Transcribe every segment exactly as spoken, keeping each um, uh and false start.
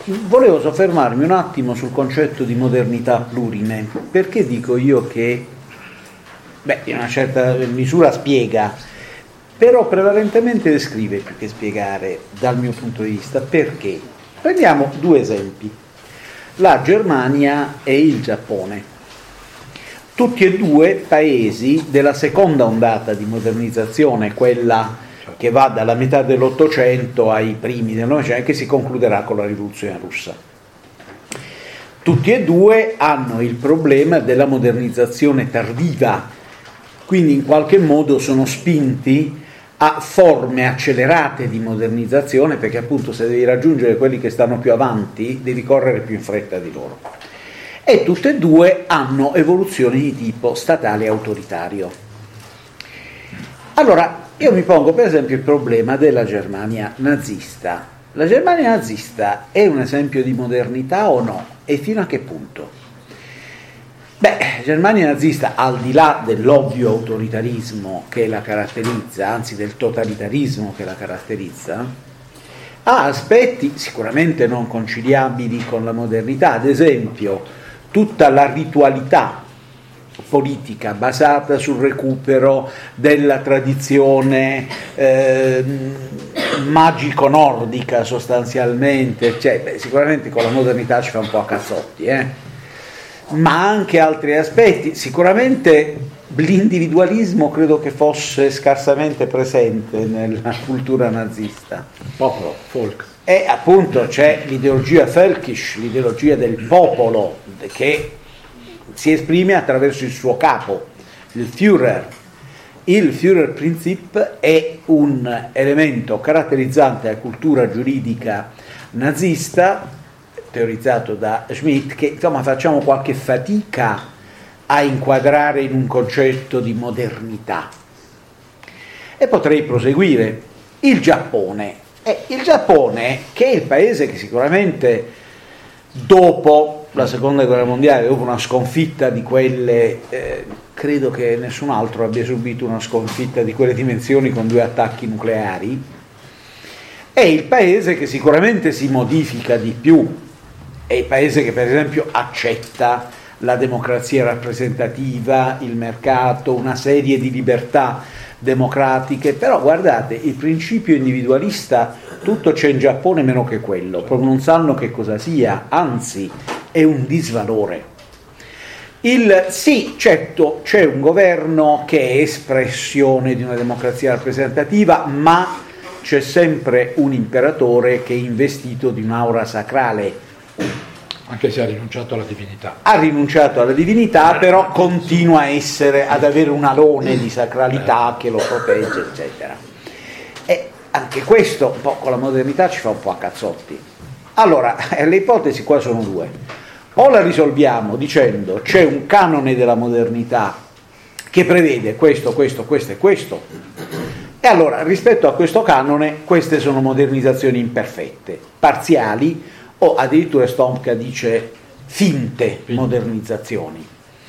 volevo soffermarmi un attimo sul concetto di modernità plurime. Perché dico io che, beh, in una certa misura spiega, però prevalentemente descrive più che spiegare dal mio punto di vista. Perché? Prendiamo due esempi, la Germania e il Giappone. Tutti e due paesi della seconda ondata di modernizzazione, quella che va dalla metà dell'Ottocento ai primi del Novecento, che si concluderà con la rivoluzione russa. Tutti e due hanno il problema della modernizzazione tardiva, quindi in qualche modo sono spinti a forme accelerate di modernizzazione, perché appunto se devi raggiungere quelli che stanno più avanti devi correre più in fretta di loro. E tutte e due hanno evoluzioni di tipo statale e autoritario. Allora, io mi pongo per esempio il problema della Germania nazista. La Germania nazista è un esempio di modernità o no? E fino a che punto? Beh, la Germania nazista, al di là dell'ovvio autoritarismo che la caratterizza, anzi del totalitarismo che la caratterizza, ha aspetti sicuramente non conciliabili con la modernità. Ad esempio, tutta la ritualità politica basata sul recupero della tradizione eh, magico-nordica sostanzialmente, cioè, beh, sicuramente con la modernità ci fa un po' a cazzotti, eh? Ma anche altri aspetti. Sicuramente l'individualismo credo che fosse scarsamente presente nella cultura nazista. Popolo, folk. E appunto c'è l'ideologia Völkisch, l'ideologia del popolo, che si esprime attraverso il suo capo, il Führer. Il Führerprinzip è un elemento caratterizzante la cultura giuridica nazista, teorizzato da Schmitt, che insomma facciamo qualche fatica a inquadrare in un concetto di modernità. E potrei proseguire. Il Giappone. Eh, il Giappone, che è il paese che sicuramente dopo la seconda guerra mondiale, dopo una sconfitta di quelle, eh, credo che nessun altro abbia subito una sconfitta di quelle dimensioni con due attacchi nucleari, è il paese che sicuramente si modifica di più, è il paese che per esempio accetta la democrazia rappresentativa, il mercato, una serie di libertà democratiche. Però guardate, il principio individualista tutto c'è in Giappone meno che quello, proprio non sanno che cosa sia, anzi è un disvalore. Il sì, certo, c'è un governo che è espressione di una democrazia rappresentativa, ma c'è sempre un imperatore che è investito di un'aura sacrale. Anche se ha rinunciato alla divinità. Ha rinunciato alla divinità, però continua a essere, ad avere un alone di sacralità che lo protegge, eccetera. E anche questo, un po' con la modernità, ci fa un po' a cazzotti. Allora, le ipotesi qua sono due. O la risolviamo dicendo c'è un canone della modernità che prevede questo, questo, questo e questo, e allora rispetto a questo canone queste sono modernizzazioni imperfette, parziali, o addirittura Stomka dice finte modernizzazioni.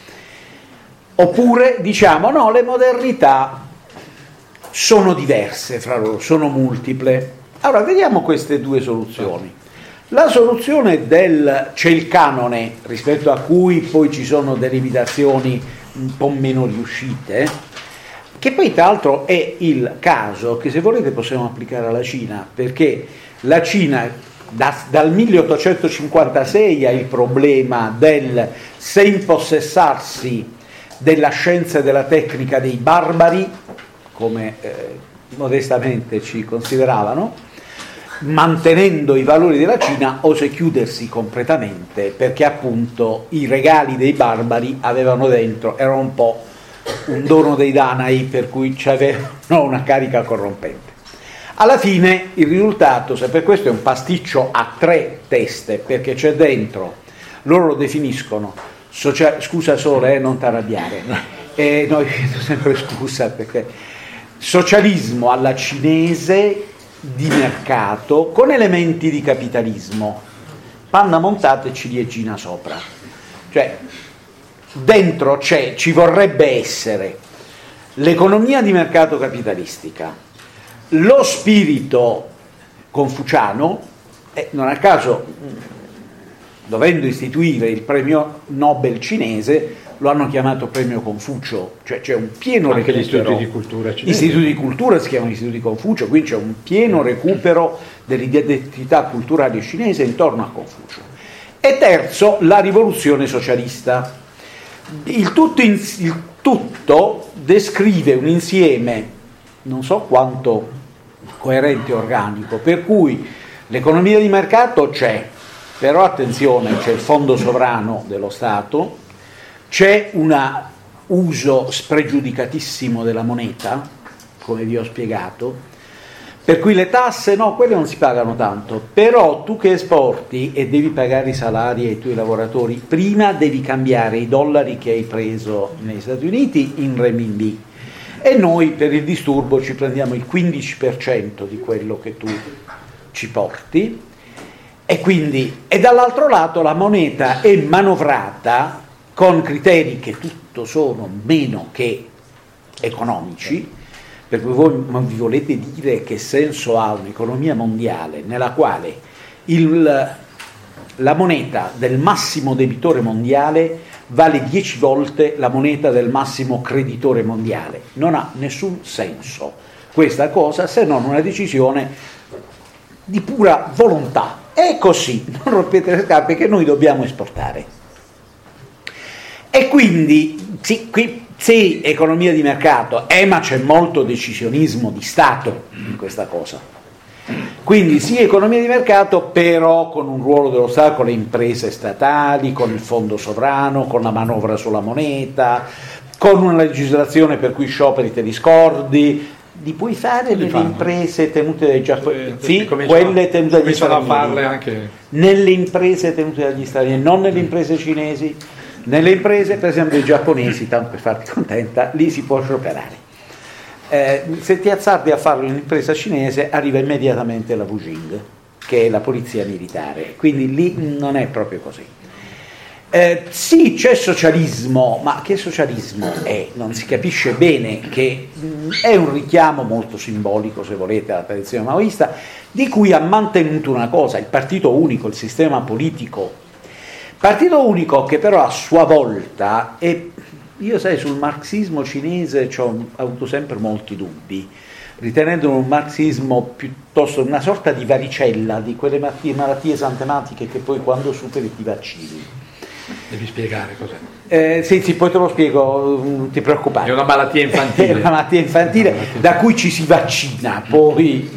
Oppure diciamo no, le modernità sono diverse fra loro, sono multiple. Allora vediamo queste due soluzioni. La soluzione del c'è il canone, rispetto a cui poi ci sono delle limitazioni un po' meno riuscite, che poi tra l'altro è il caso che, se volete, possiamo applicare alla Cina, perché la Cina Da, dal milleottocentocinquantasei ha il problema del se impossessarsi della scienza e della tecnica dei barbari, come eh, modestamente ci consideravano, mantenendo i valori della Cina, o se chiudersi completamente, perché appunto i regali dei barbari avevano dentro, erano un po' un dono dei Danai, per cui avevano una carica corrompente. Alla fine il risultato, se per questo è un pasticcio a tre teste, perché c'è dentro, loro lo definiscono, socia- scusa Sole, eh, non t'arrabbiare, e noi chiedo sempre scusa, perché socialismo alla cinese di mercato con elementi di capitalismo, panna montata e ciliegina sopra, cioè dentro c'è, ci vorrebbe essere l'economia di mercato capitalistica, lo spirito confuciano, e non a caso dovendo istituire il premio Nobel cinese, lo hanno chiamato premio Confucio, cioè c'è un pieno Anche recupero. gli istituti di cultura cinesi. Gli istituti di cultura si chiamano istituti di Confucio, quindi c'è un pieno recupero dell'identità culturale cinese intorno a Confucio. E terzo, la rivoluzione socialista. Il tutto, in, il tutto descrive un insieme, non so quanto coerente e organico, per cui l'economia di mercato c'è, però attenzione, c'è il fondo sovrano dello Stato, c'è un uso spregiudicatissimo della moneta, come vi ho spiegato, per cui le tasse no, quelle non si pagano tanto, però tu che esporti e devi pagare i salari ai tuoi lavoratori, prima devi cambiare i dollari che hai preso negli Stati Uniti in renminbi, e noi per il disturbo ci prendiamo il quindici per cento di quello che tu ci porti, e quindi e dall'altro lato la moneta è manovrata con criteri che tutto sono meno che economici, per cui voi non vi volete dire che senso ha un'economia mondiale nella quale il, la moneta del massimo debitore mondiale vale dieci volte la moneta del massimo creditore mondiale. Non ha nessun senso questa cosa, se non una decisione di pura volontà. È così, non rompete le scarpe, che noi dobbiamo esportare. E quindi, sì, qui, sì, economia di mercato, eh, ma c'è molto decisionismo di Stato in questa cosa. Quindi sì, economia di mercato, però con un ruolo dello Stato, con le imprese statali, con il fondo sovrano, con la manovra sulla moneta, con una legislazione per cui scioperi te li scordi, li puoi fare nelle fanno. imprese tenute dai giapponesi, sì, quelle tenute dagli stranieri, anche... nelle imprese tenute dagli stranieri, non nelle imprese cinesi. Nelle imprese, per esempio, dei giapponesi, tanto per farti contenta, lì si può scioperare. Eh, se ti azzardi a farlo in un'impresa cinese, arriva immediatamente la Wujing, che è la polizia militare, quindi lì non è proprio così. Eh, sì, c'è socialismo, ma che socialismo è? Non si capisce bene, che mh, è un richiamo molto simbolico, se volete, alla tradizione maoista, di cui ha mantenuto una cosa, il partito unico, il sistema politico. Partito unico che però a sua volta, e io sai sul marxismo cinese ho avuto sempre molti dubbi, ritenendolo un marxismo piuttosto una sorta di varicella, di quelle malattie, malattie esantematiche che poi quando superi ti vaccini. Devi spiegare cos'è. Eh, sì, sì, poi te lo spiego, non ti preoccupare. È una malattia infantile. È una malattia infantile da cui ci si vaccina, poi...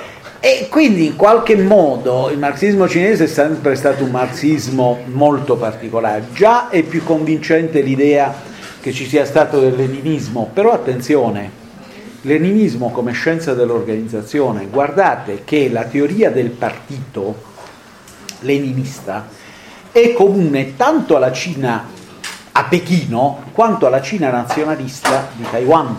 E quindi in qualche modo il marxismo cinese è sempre stato un marxismo molto particolare. Già è più convincente l'idea che ci sia stato del leninismo, però attenzione, leninismo come scienza dell'organizzazione, guardate che la teoria del partito leninista è comune tanto alla Cina, a Pechino, quanto alla Cina nazionalista di Taiwan,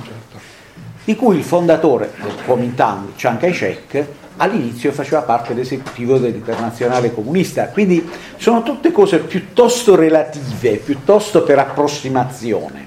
di cui il fondatore del Kuomintang, Chiang Kai-shek, all'inizio faceva parte dell'esecutivo dell'Internazionale Comunista. Quindi sono tutte cose piuttosto relative, piuttosto per approssimazione,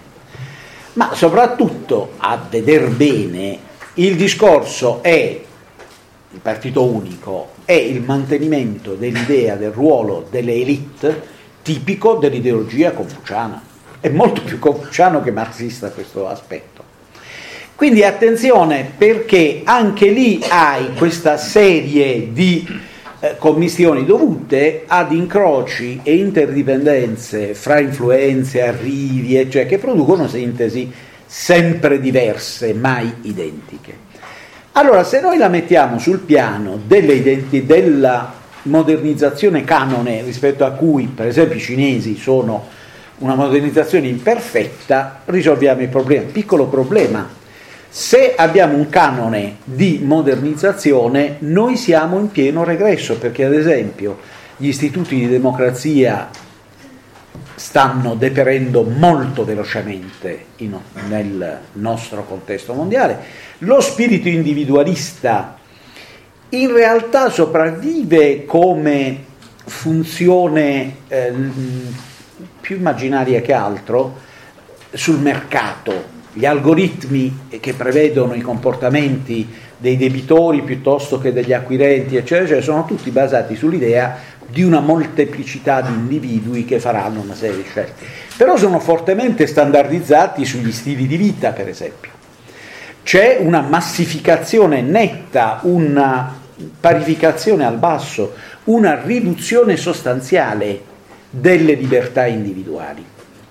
ma soprattutto, a veder bene, il discorso è il partito unico, è il mantenimento dell'idea del ruolo delle elite tipico dell'ideologia confuciana. È molto più confuciano che marxista questo aspetto. Quindi attenzione, perché anche lì hai questa serie di eh, commistioni dovute ad incroci e interdipendenze fra influenze, arrivi, eccetera, che producono sintesi sempre diverse, mai identiche. Allora, se noi la mettiamo sul piano delle identi- della modernizzazione canone, rispetto a cui, per esempio, i cinesi sono una modernizzazione imperfetta, risolviamo il problema. Piccolo problema. Se abbiamo un canone di modernizzazione, noi siamo in pieno regresso, perché ad esempio gli istituti di democrazia stanno deperendo molto velocemente in, nel nostro contesto mondiale. Lo spirito individualista in realtà sopravvive come funzione eh, più immaginaria che altro sul mercato. Gli algoritmi che prevedono i comportamenti dei debitori piuttosto che degli acquirenti, eccetera, eccetera, sono tutti basati sull'idea di una molteplicità di individui che faranno una serie di scelte. Però sono fortemente standardizzati sugli stili di vita, per esempio. C'è una massificazione netta, una parificazione al basso, una riduzione sostanziale delle libertà individuali.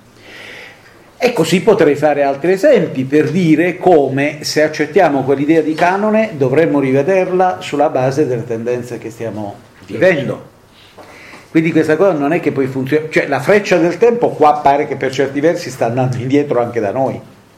E così potrei fare altri esempi per dire come, se accettiamo quell'idea di canone, dovremmo rivederla sulla base delle tendenze che stiamo vivendo. Quindi questa cosa non è che poi funziona, cioè la freccia del tempo qua pare che per certi versi sta andando indietro anche da noi.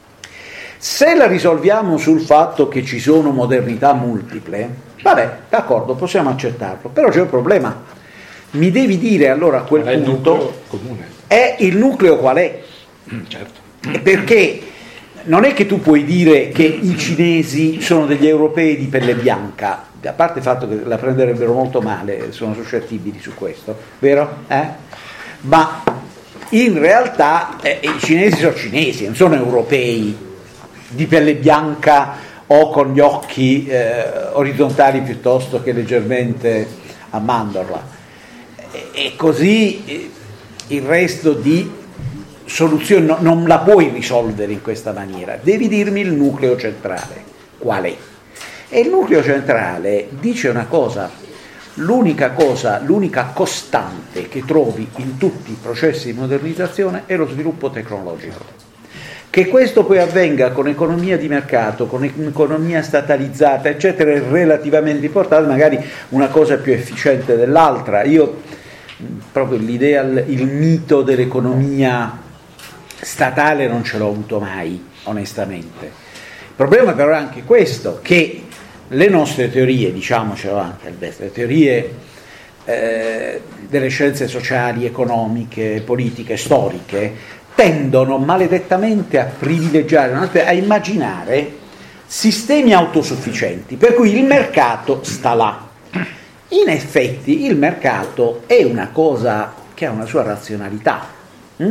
Se la risolviamo sul fatto che ci sono modernità multiple, vabbè, d'accordo, possiamo accettarlo, però c'è un problema. Mi devi dire allora a quel qual è punto il nucleo comune? È il nucleo qual è? Mm, certo. Perché non è che tu puoi dire che i cinesi sono degli europei di pelle bianca, a parte il fatto che la prenderebbero molto male, sono suscettibili su questo, vero? Eh? Ma in realtà eh, i cinesi sono cinesi, non sono europei di pelle bianca o con gli occhi eh, orizzontali piuttosto che leggermente a mandorla. E, e così eh, il resto di soluzione no, non la puoi risolvere in questa maniera, devi dirmi il nucleo centrale, qual è? E il nucleo centrale dice una cosa, l'unica cosa, l'unica costante che trovi in tutti i processi di modernizzazione è lo sviluppo tecnologico. Che questo poi avvenga con economia di mercato, con economia statalizzata, eccetera, è relativamente importante, magari una cosa più efficiente dell'altra. Io proprio l'idea, il mito dell'economia statale non ce l'ho avuto mai, onestamente. Il problema però è anche questo, che le nostre teorie, diciamocelo anche Alberto, le teorie eh, delle scienze sociali, economiche, politiche, storiche, tendono maledettamente a privilegiare, a immaginare sistemi autosufficienti, per cui il mercato sta là. In effetti il mercato è una cosa che ha una sua razionalità. Mm?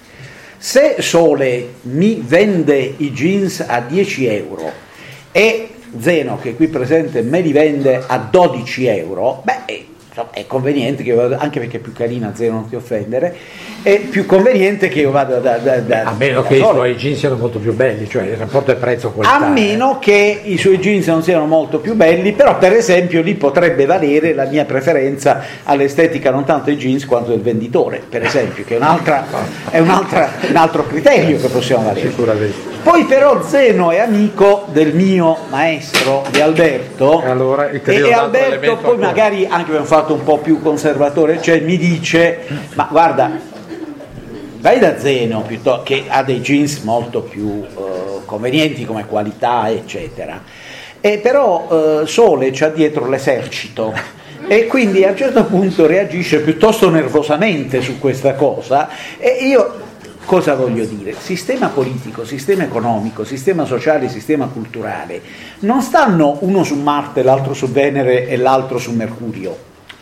Se Sole mi vende i jeans a dieci euro e Zeno, che è qui presente, me li vende a dodici euro, beh, insomma, è conveniente che io vada, anche perché è più carina, Zeno, non ti offendere, è più conveniente che io vada da, da, da a meno da che Sole. i suoi jeans siano molto più belli, cioè il rapporto prezzo-qualità. A meno che i suoi jeans non siano molto più belli, però per esempio lì potrebbe valere la mia preferenza all'estetica non tanto dei jeans quanto del venditore, per esempio, che è, un'altra, è un'altra, un altro criterio che possiamo valere. Sicuramente. Poi però Zeno è amico del mio maestro, di Alberto, e, allora, e, e Alberto poi ancora. Magari anche per un fatto un po' più conservatore, cioè mi dice, ma guarda, vai da Zeno piuttosto, che ha dei jeans molto più uh, convenienti come qualità, eccetera, e però uh, Sole c'ha dietro l'esercito e quindi a un certo punto reagisce piuttosto nervosamente su questa cosa. E io cosa voglio dire? Sistema politico, sistema economico, sistema sociale, sistema culturale non stanno uno su Marte, l'altro su Venere e l'altro su Mercurio.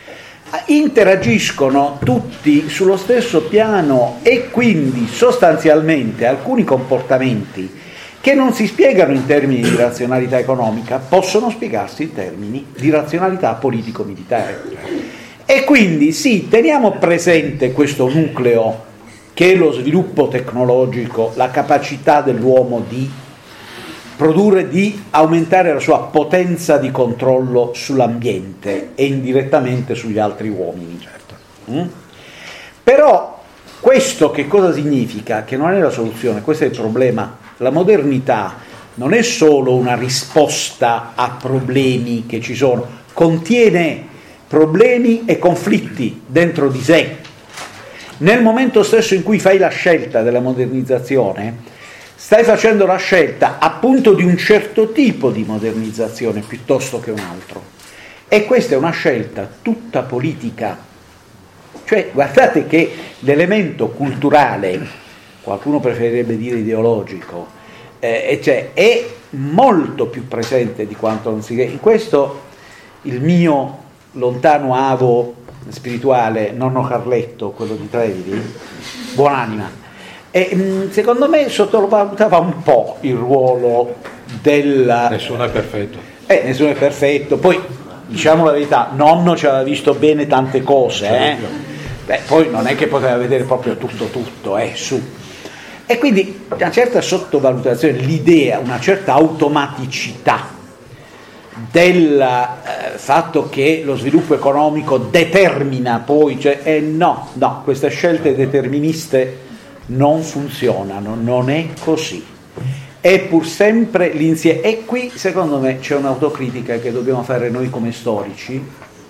Interagiscono tutti sullo stesso piano e quindi sostanzialmente alcuni comportamenti che non si spiegano in termini di razionalità economica possono spiegarsi in termini di razionalità politico-militare. E quindi sì, teniamo presente questo nucleo che è lo sviluppo tecnologico, la capacità dell'uomo di produrre, di aumentare la sua potenza di controllo sull'ambiente e indirettamente sugli altri uomini. Certo. Mm? Però questo che cosa significa? Che non è la soluzione, questo è il problema. La modernità non è solo una risposta a problemi che ci sono, contiene problemi e conflitti dentro di sé. Nel momento stesso in cui fai la scelta della modernizzazione, stai facendo la scelta appunto di un certo tipo di modernizzazione piuttosto che un altro. E questa è una scelta tutta politica. Cioè, guardate che l'elemento culturale, qualcuno preferirebbe dire ideologico, eh, cioè, è molto più presente di quanto non si crede. In questo il mio lontano avo spirituale, nonno Carletto, quello di Treviri, buonanima, e mh, secondo me sottovalutava un po' il ruolo della... Nessuno è perfetto. Eh, nessuno è perfetto, poi diciamo la verità, nonno ci aveva visto bene tante cose, eh? Beh, poi non è che poteva vedere proprio tutto tutto, eh, su. E quindi una certa sottovalutazione, l'idea, una certa automaticità del eh, fatto che lo sviluppo economico determina poi, cioè, eh, no, no, queste scelte deterministe non funzionano, non è così. È pur sempre l'insieme. E qui, secondo me, c'è un'autocritica che dobbiamo fare noi come storici,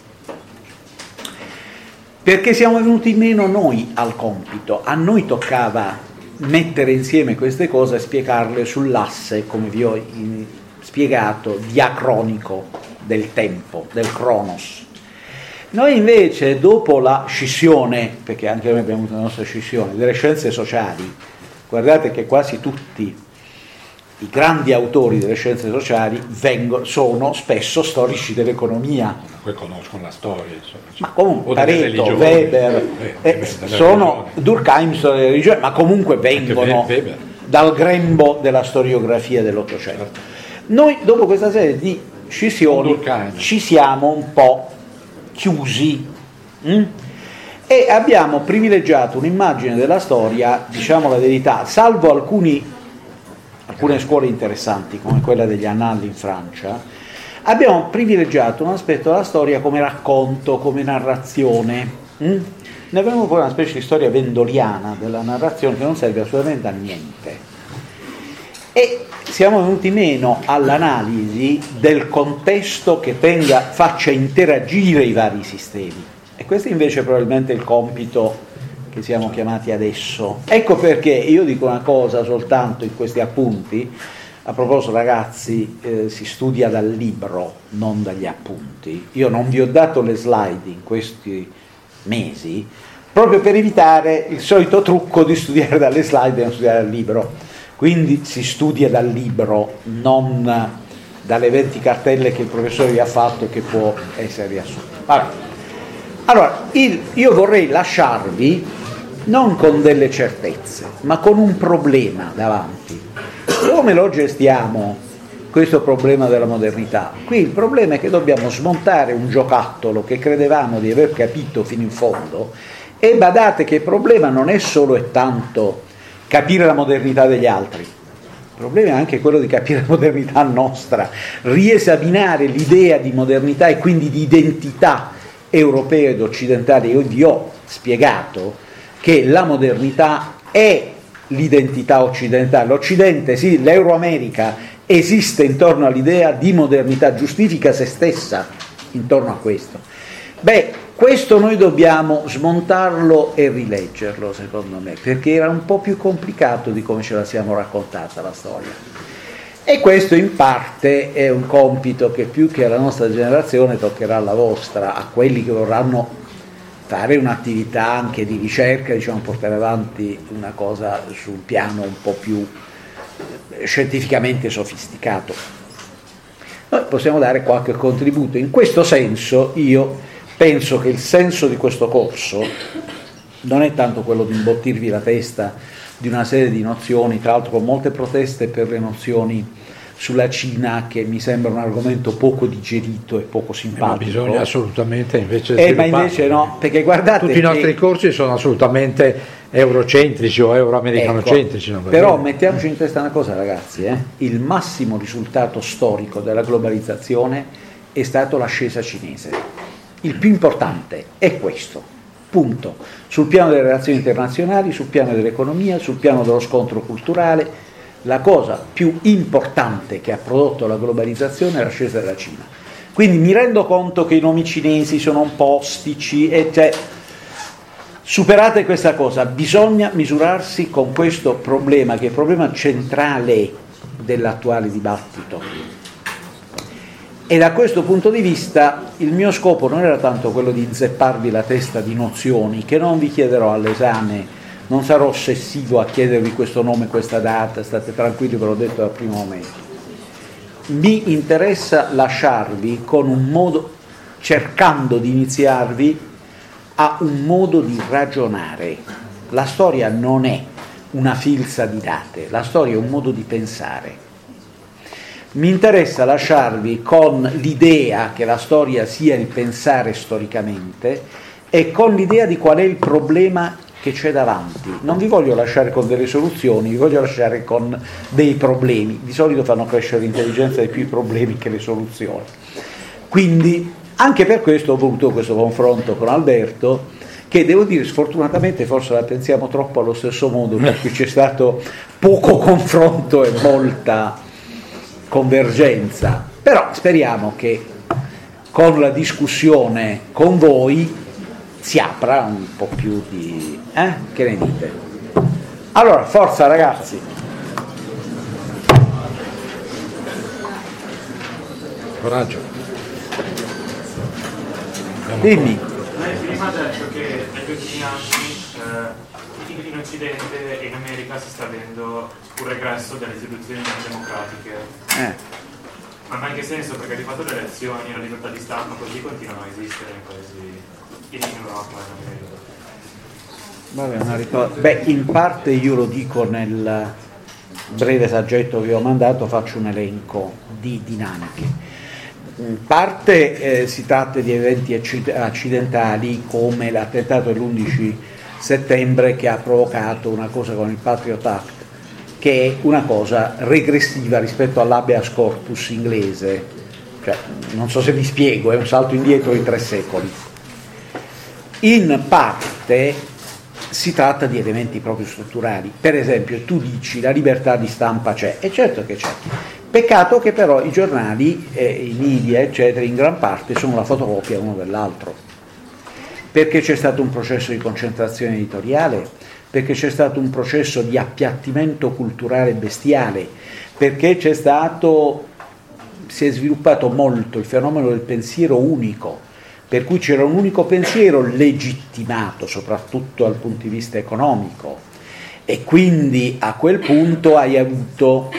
perché siamo venuti meno noi al compito. A noi toccava mettere insieme queste cose e spiegarle sull'asse, come vi ho in, spiegato, diacronico del tempo, del cronos. Noi invece, dopo la scissione, perché anche noi abbiamo avuto la nostra scissione, delle scienze sociali, guardate che quasi tutti i grandi autori delle scienze sociali vengono, sono spesso storici dell'economia. Poi conoscono la storia, insomma. Ma comunque Pareto, Weber, eh, eh, sono Durkheim, storia della religione, ma comunque vengono dal grembo della storiografia dell'Ottocento. Noi dopo questa serie di scissioni ci siamo un po' chiusi hm? e abbiamo privilegiato un'immagine della storia, diciamo la verità, salvo alcuni alcune scuole interessanti come quella degli Annales in Francia, abbiamo privilegiato un aspetto della storia come racconto, come narrazione. Mm? Ne abbiamo poi una specie di storia vendoliana della narrazione che non serve assolutamente a niente. E siamo venuti meno all'analisi del contesto che tenga, faccia interagire i vari sistemi. E questo invece è probabilmente il compito che siamo chiamati adesso. Ecco perché io dico una cosa soltanto in questi appunti. A proposito, ragazzi, eh, si studia dal libro, non dagli appunti. Io non vi ho dato le slide in questi mesi proprio per evitare il solito trucco di studiare dalle slide e non studiare dal libro. Quindi si studia dal libro, non dalle venti cartelle che il professore vi ha fatto e che può essere riassunto. Allora, allora il, io vorrei lasciarvi non con delle certezze, ma con un problema davanti. Come lo gestiamo questo problema della modernità? Qui il problema è che dobbiamo smontare un giocattolo che credevamo di aver capito fino in fondo, e badate che il problema non è solo e tanto capire la modernità degli altri, il problema è anche quello di capire la modernità nostra, riesaminare l'idea di modernità e quindi di identità europea ed occidentale. Io vi ho spiegato che la modernità è l'identità occidentale. L'Occidente, sì, l'Euroamerica esiste intorno all'idea di modernità, giustifica se stessa intorno a questo. Beh, questo noi dobbiamo smontarlo e rileggerlo, secondo me, perché era un po' più complicato di come ce la siamo raccontata la storia. E questo in parte è un compito che più che alla nostra generazione toccherà alla vostra, a quelli che vorranno fare un'attività anche di ricerca, diciamo, portare avanti una cosa su un piano un po' più scientificamente sofisticato. Noi possiamo dare qualche contributo. In questo senso io penso che il senso di questo corso non è tanto quello di imbottirvi la testa di una serie di nozioni, tra l'altro con molte proteste per le nozioni sulla Cina, che mi sembra un argomento poco digerito e poco simpatico. Ma bisogna assolutamente invece eh, ma invece no, perché guardate tutti i nostri che... corsi sono assolutamente eurocentrici o euroamericanocentrici. Ecco, però mettiamoci in testa una cosa, ragazzi, eh? il massimo risultato storico della globalizzazione è stato l'ascesa cinese. Il più importante è questo, punto. Sul piano delle relazioni internazionali, sul piano dell'economia, sul piano dello scontro culturale, la cosa più importante che ha prodotto la globalizzazione è l'ascesa della Cina. Quindi mi rendo conto che i nomi cinesi sono un po' ostici, e cioè, superate questa cosa, bisogna misurarsi con questo problema, che è il problema centrale dell'attuale dibattito. E da questo punto di vista il mio scopo non era tanto quello di inzepparvi la testa di nozioni, che non vi chiederò all'esame. Non sarò ossessivo a chiedervi questo nome, questa data, state tranquilli, ve l'ho detto dal primo momento. Mi interessa lasciarvi con un modo, cercando di iniziarvi a un modo di ragionare. La storia non è una filza di date, la storia è un modo di pensare. mi interessa lasciarvi con l'idea che la storia sia il pensare storicamente e con l'idea di qual è il problema che c'è davanti. Non vi voglio lasciare con delle soluzioni, vi voglio lasciare con dei problemi. Di solito fanno crescere l'intelligenza di più i problemi che le soluzioni. Quindi anche per questo ho voluto questo confronto con Alberto, che devo dire sfortunatamente forse la pensiamo troppo allo stesso modo, per cui c'è stato poco confronto e molta convergenza, però speriamo che con la discussione con voi si apra un po' più di... Eh? Che ne dite? Allora, forza ragazzi! Coraggio. Dimmi. Lei prima ha detto che negli ultimi anni eh, in Occidente e in America si sta avendo un regresso delle istituzioni democratiche. Eh. Ma ha anche senso, perché di fatto le elezioni, la libertà di stampa così continuano a esistere nei paesi in Europa e in America. Vabbè, una ricordo. Beh, in parte io lo dico nel breve saggetto che ho mandato, faccio un elenco di dinamiche. In parte eh, si tratta di eventi accidentali come l'attentato dell'undici settembre che ha provocato una cosa con il Patriot Act, che è una cosa regressiva rispetto all'habeas corpus inglese, cioè, non so se vi spiego, è un salto indietro di tre secoli. In parte si tratta di elementi proprio strutturali, per esempio tu dici la libertà di stampa c'è, e certo che c'è, peccato che però i giornali, eh, i media eccetera in gran parte sono la fotocopia uno dell'altro, perché c'è stato un processo di concentrazione editoriale, perché c'è stato un processo di appiattimento culturale bestiale, perché c'è stato, si è sviluppato molto il fenomeno del pensiero unico, per cui c'era un unico pensiero legittimato soprattutto dal punto di vista economico, e quindi a quel punto hai avuto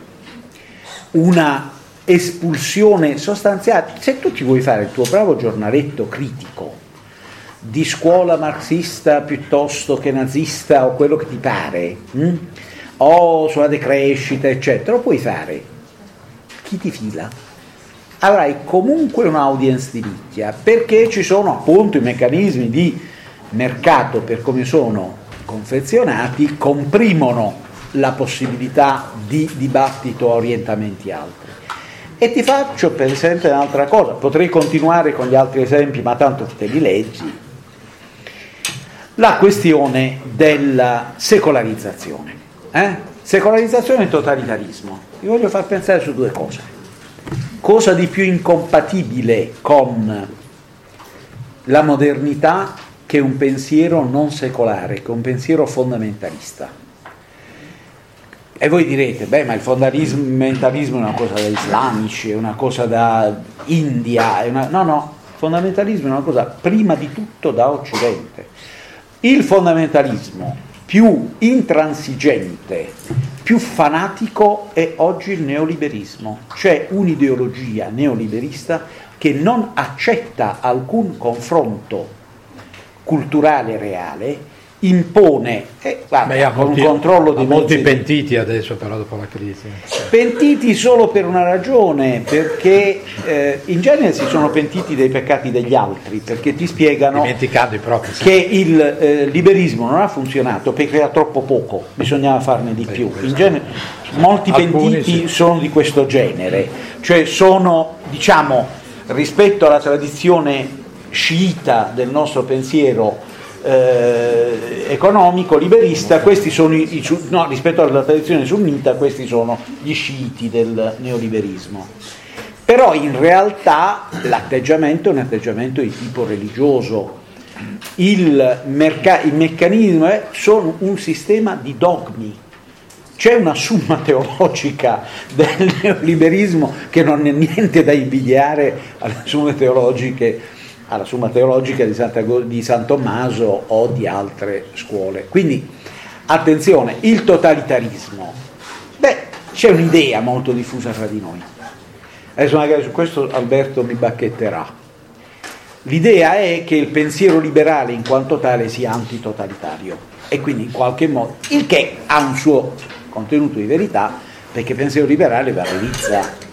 una espulsione sostanziale. Se tu ti vuoi fare il tuo bravo giornaletto critico di scuola marxista piuttosto che nazista o quello che ti pare, hm? o sulla decrescita eccetera, lo puoi fare, chi ti fila? Avrai comunque un'audience di nicchia, perché ci sono appunto i meccanismi di mercato per come sono confezionati, comprimono la possibilità di dibattito a orientamenti altri. E ti faccio per esempio un'altra cosa, potrei continuare con gli altri esempi ma tanto te li leggi, la questione della secolarizzazione, eh? secolarizzazione e totalitarismo. Vi voglio far pensare su due cose. Cosa di più incompatibile con la modernità che un pensiero non secolare, che un pensiero fondamentalista? E voi direte, beh, ma il fondamentalismo è una cosa da islamici, è una cosa da India, è una... no, no, il fondamentalismo è una cosa prima di tutto da Occidente. Il fondamentalismo più intransigente, più fanatico è oggi il neoliberismo, cioè un'ideologia neoliberista che non accetta alcun confronto culturale reale, impone eh, guarda, Beh, con molti, un controllo di molti mezzi, pentiti adesso però dopo la crisi. pentiti solo per una ragione, perché eh, in genere si sono pentiti dei peccati degli altri, perché ti spiegano dimenticando i propri, sì. che il eh, liberismo non ha funzionato perché era troppo poco, bisognava farne di Beh, più. questo. In genere molti Alcuni pentiti sì. sono di questo genere, cioè sono, diciamo, rispetto alla tradizione sciita del nostro pensiero Eh, economico liberista, questi sono i, i, no, rispetto alla tradizione sunnita, questi sono gli sciiti del neoliberismo. Però in realtà l'atteggiamento è un atteggiamento di tipo religioso. Il, merc- il meccanismo è sono un sistema di dogmi. C'è una summa teologica del neoliberismo che non è niente da invidiare alle summe teologiche alla Summa Teologica di, Santa, di San Tommaso o di altre scuole. Quindi attenzione, il totalitarismo, beh, c'è un'idea molto diffusa fra di noi, adesso magari su questo Alberto mi bacchetterà. L'idea è che il pensiero liberale in quanto tale sia antitotalitario, e quindi in qualche modo, il che ha un suo contenuto di verità, perché il pensiero liberale valorizza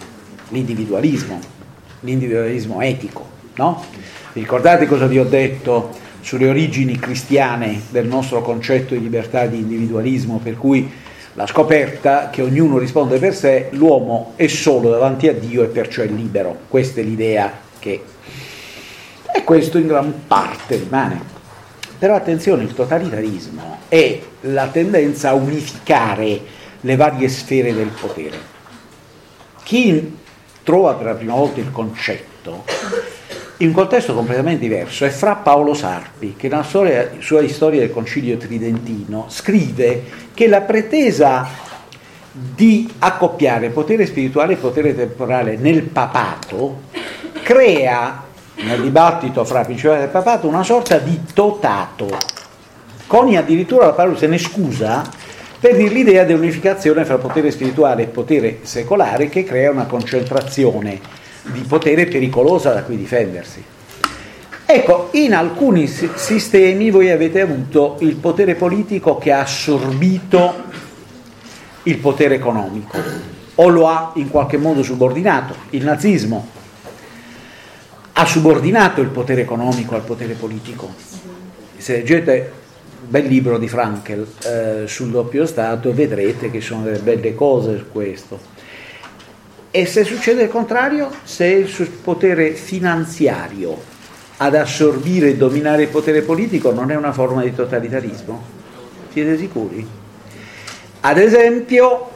l'individualismo, l'individualismo etico, no? Ricordate cosa vi ho detto sulle origini cristiane del nostro concetto di libertà e di individualismo, per cui la scoperta che ognuno risponde per sé, l'uomo è solo davanti a Dio e perciò è libero. Questa è l'idea che... e questo in gran parte rimane. Però attenzione, il totalitarismo è la tendenza a unificare le varie sfere del potere. Chi trova per la prima volta il concetto in un contesto completamente diverso è Fra Paolo Sarpi, che nella storia, sua storia del Concilio Tridentino scrive che la pretesa di accoppiare potere spirituale e potere temporale nel papato crea nel dibattito fra principali del papato una sorta di totato. Coni addirittura la parola se ne scusa per dire l'idea dell'unificazione fra potere spirituale e potere secolare, che crea una concentrazione di potere pericolosa da cui difendersi. Ecco, in alcuni sistemi voi avete avuto il potere politico che ha assorbito il potere economico o lo ha in qualche modo subordinato. Il nazismo ha subordinato il potere economico al potere politico. Se leggete un bel libro di Frankel eh, sul doppio Stato, vedrete che sono delle belle cose su questo. E se succede il contrario, se è il potere finanziario ad assorbire e dominare il potere politico, non è una forma di totalitarismo? Siete sicuri? Ad esempio,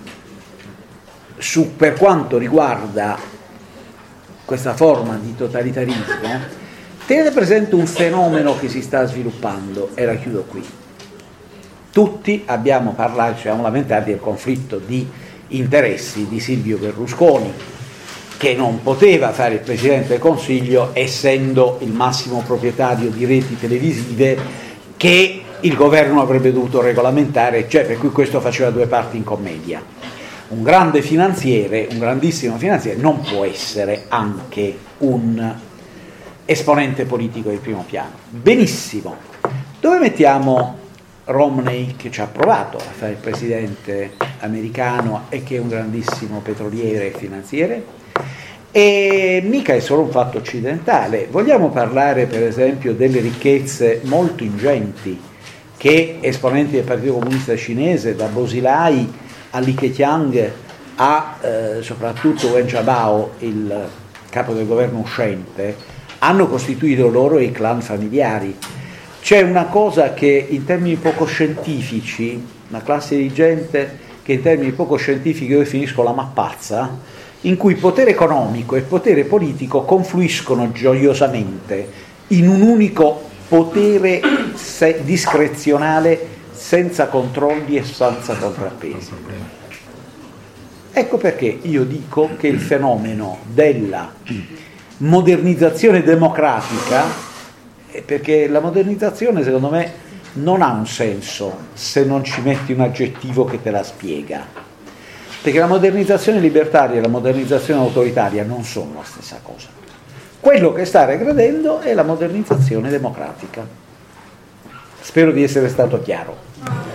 su, per quanto riguarda questa forma di totalitarismo, tenete presente un fenomeno che si sta sviluppando, e la chiudo qui. Tutti abbiamo parlato, ci siamo lamentati del conflitto di interessi di Silvio Berlusconi, che non poteva fare il Presidente del Consiglio essendo il massimo proprietario di reti televisive che il governo avrebbe dovuto regolamentare, cioè per cui questo faceva due parti in commedia. Un grande finanziere, un grandissimo finanziere, non può essere anche un esponente politico di primo piano. Benissimo. Dove mettiamo Romney, che ci ha provato a fare il presidente americano e che è un grandissimo petroliere e finanziere? E mica è solo un fatto occidentale. Vogliamo parlare per esempio delle ricchezze molto ingenti che esponenti del Partito Comunista Cinese, da Bosilai a Li Keqiang, a eh, soprattutto Wen Jiabao, il capo del governo uscente, hanno costituito loro i clan familiari. C'è una cosa che in termini poco scientifici, una classe dirigente che in termini poco scientifici io definisco la mappazza, in cui potere economico e potere politico confluiscono gioiosamente in un unico potere se- discrezionale, senza controlli e senza contrappesi. Ecco perché io dico che il fenomeno della modernizzazione democratica, perché la modernizzazione secondo me non ha un senso se non ci metti un aggettivo che te la spiega, perché la modernizzazione libertaria e la modernizzazione autoritaria non sono la stessa cosa. Quello che sta regredendo è la modernizzazione democratica. Spero di essere stato chiaro.